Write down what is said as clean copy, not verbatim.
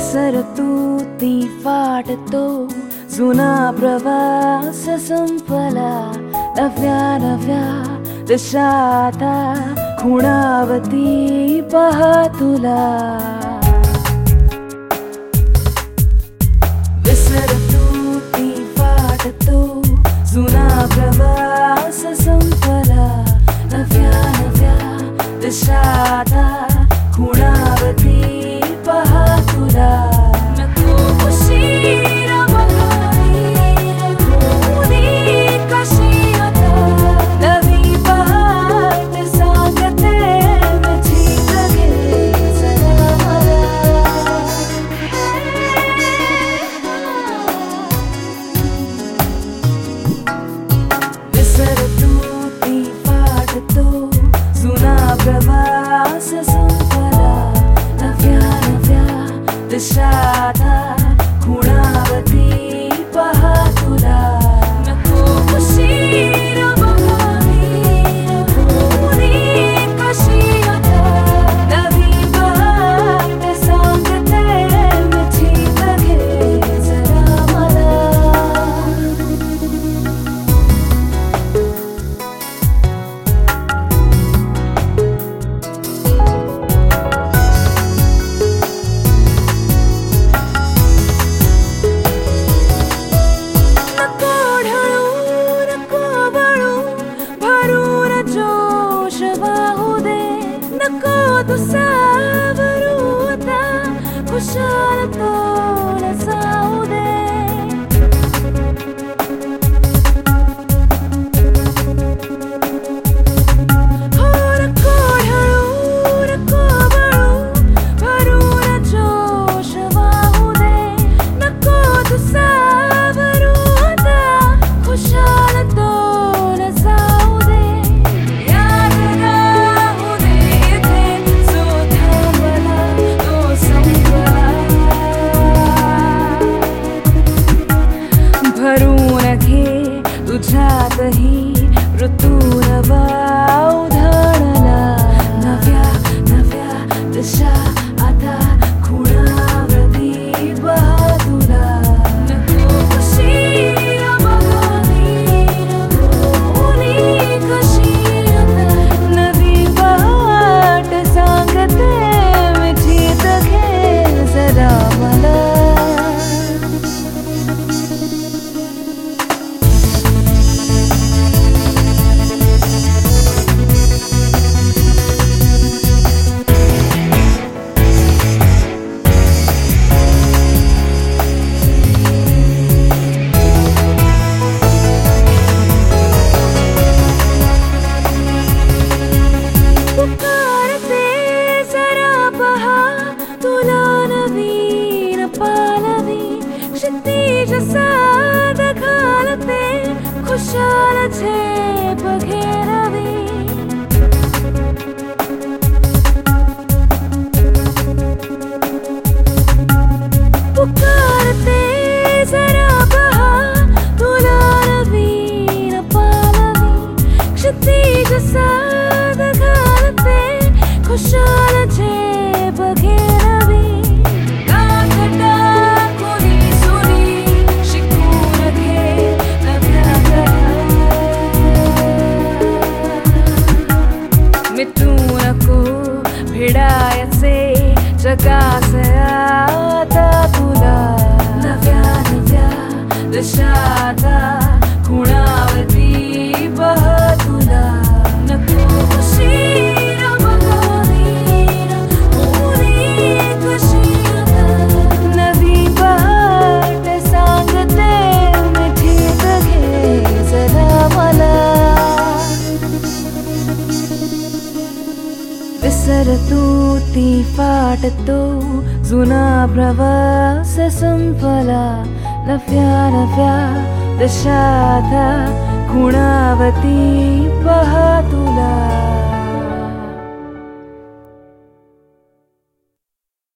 विसरतो ती फाटतो जुना प्रवास संपला नव्या नव्या दिशा आता खुणावती पहा तुला विसरतो ती फाटतो जुना प्रवास संपला नव्या नव्या दिशा आता खुणावती पहा तुला नको उशीर बघावी होऊनी कशी आता नवी पहाट सांगते झीज घे जरा मला विसरतो ती फाटतो जुना प्रवास संपला नव्या नव्या दिशा आता खुणावती पहा तुला नको उशीर बघावी होऊनी कशी आता नवी पहाट सांगते झीज घे जरा मला नको तू सावरू आता खुशाल तोल जाऊ दे हो नको ढळू नको बळू भरून जोश वाहू दे नको तू सावरू आता खुशाल तोल जाऊ दे याद राहू दे इथे जो थांबला तो संपला भरून घे तुझ्यातही ऋतू नवा उधळला नव्या नव्या दिशा आता खुणावती पहा तुला नको उशीर बघावी होऊनी कशी आता नवी पहाट सांगते झीज घे जरा मला पुकारते जरा पहा तुला नवीन पालवी क्षितिज साद घालते खुशाल झेप घेरावी पुकारते जरा पहा तुला नवीन पालवी क्षितिज साद घालते खुशाल झेप घेरावी गाठ टाकूनी सुनी शिकून घे नव्या कथा मिटू नको भिडायचे जगाचे आता तुला नव्या नव्या दिशा आता खुणावती पहा तुला नको उशीर बघावी होऊनी कशी आता नवी पहाट सांगते झीज घे जरा मला विसरतो ती फाटतो जुना प्रवास संपला नव्या नव्या दिशा आता खुणावती पहा तुला